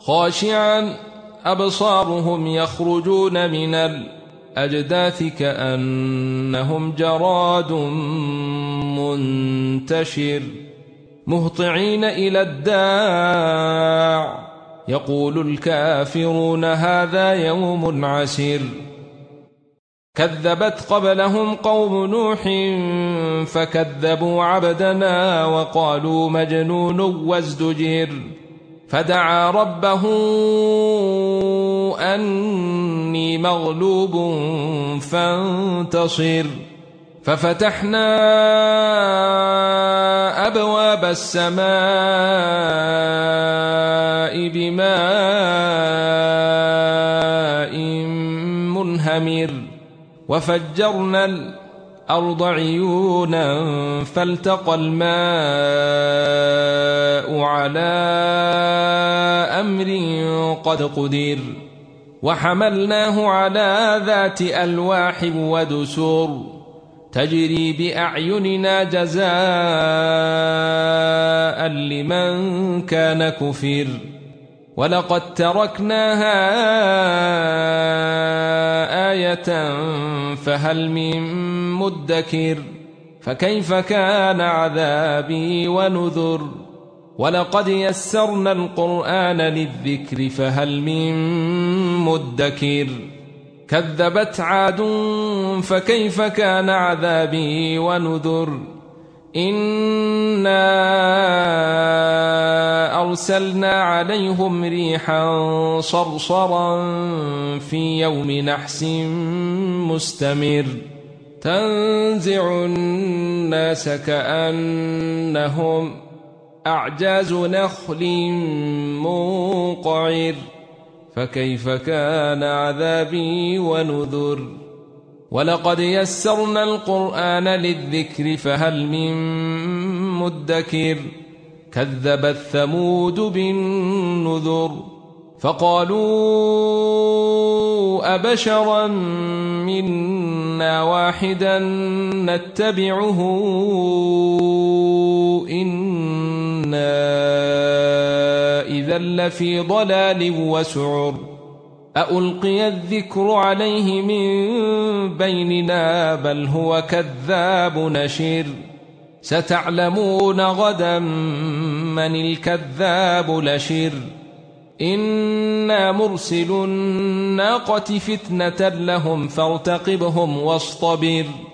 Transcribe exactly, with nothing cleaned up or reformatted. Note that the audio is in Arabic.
خاشعا أبصارهم يخرجون من الأجداث كأنهم جراد منتشر مهطعين إلى الداع يقول الكافرون هذا يوم عسير كذبت قبلهم قوم نوح فكذبوا عبدنا وقالوا مجنون وازدجر فدعا ربه أني مغلوب فانتصر ففتحنا أبواب السماء بماء منهمر وفجرنا الأرض عيونا فالتقى الماء على أمر قد قدر وحملناه على ذات ألواح ودسر تجري بأعيننا جزاء لمن كان كفر ولقد تركناها آية فهل من مدكر فكيف كان عذابي ونذر ولقد يسرنا القرآن للذكر فهل من مدكر كذبت عاد فكيف كان عذابي ونذر إنا أرسلنا عليهم ريحا صرصرا في يوم نحس مستمر تنزع الناس كأنهم أعجاز نخل منقعر فكيف كان عذابي ونذر ولقد يسرنا القرآن للذكر فهل من مدكر كذبت ثمود بالنذر فقالوا أبشرا منا واحدا نتبعه إنا إذا لفي ضلال وسعر أألقي الذكر عليه من بيننا بل هو كذاب نشر ستعلمون غدا من الكذاب لشر إنا مرسل الناقة فتنة لهم فارتقبهم واصطبر